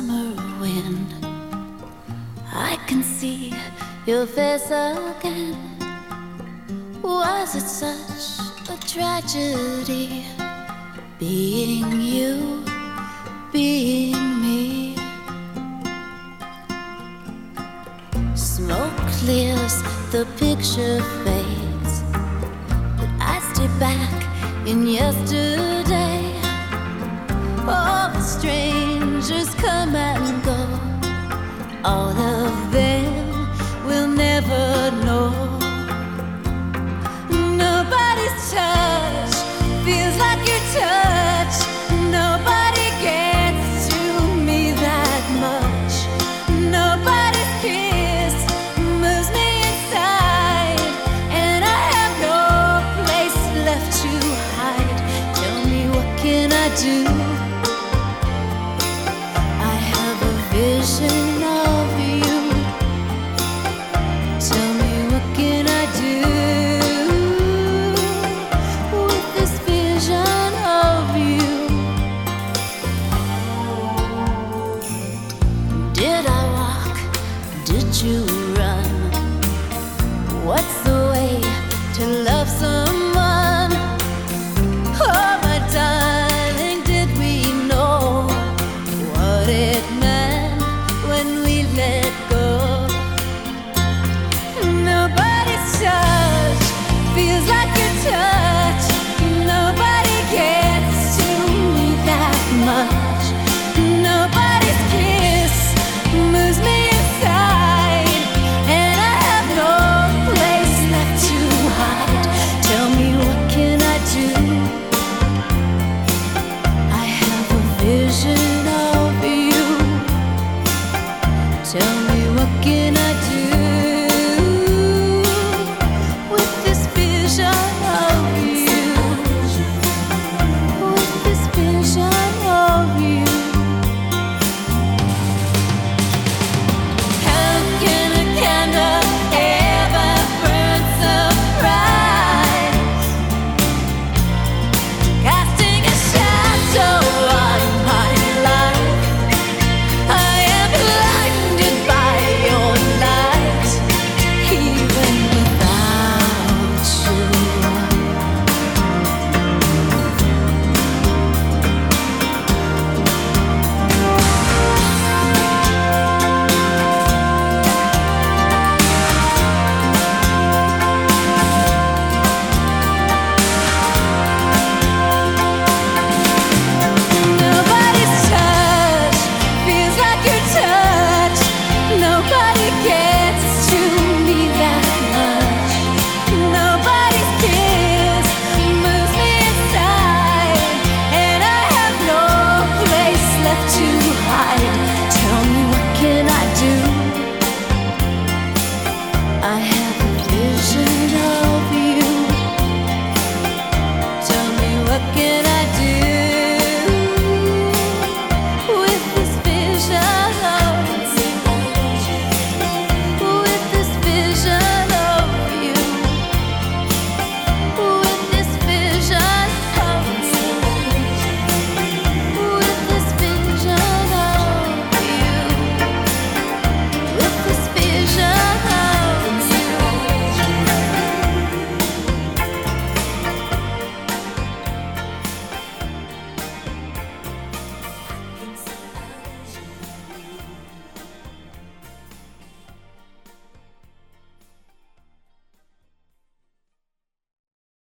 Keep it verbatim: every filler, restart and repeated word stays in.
summer wind, I can see your face again. Was it such a tragedy being you, being me? Smoke clears, the picture fades, but I stay back in yesterday. All the strangers come and go, all of them will never know. Nobody's touch feels like your touch. Nobody gets to me that much. Nobody's kiss moves me inside, and I have no place left to hide. Tell me, what can I do? I have a vision of you. Tell me, what can I do with this vision of you? Did I walk? Did you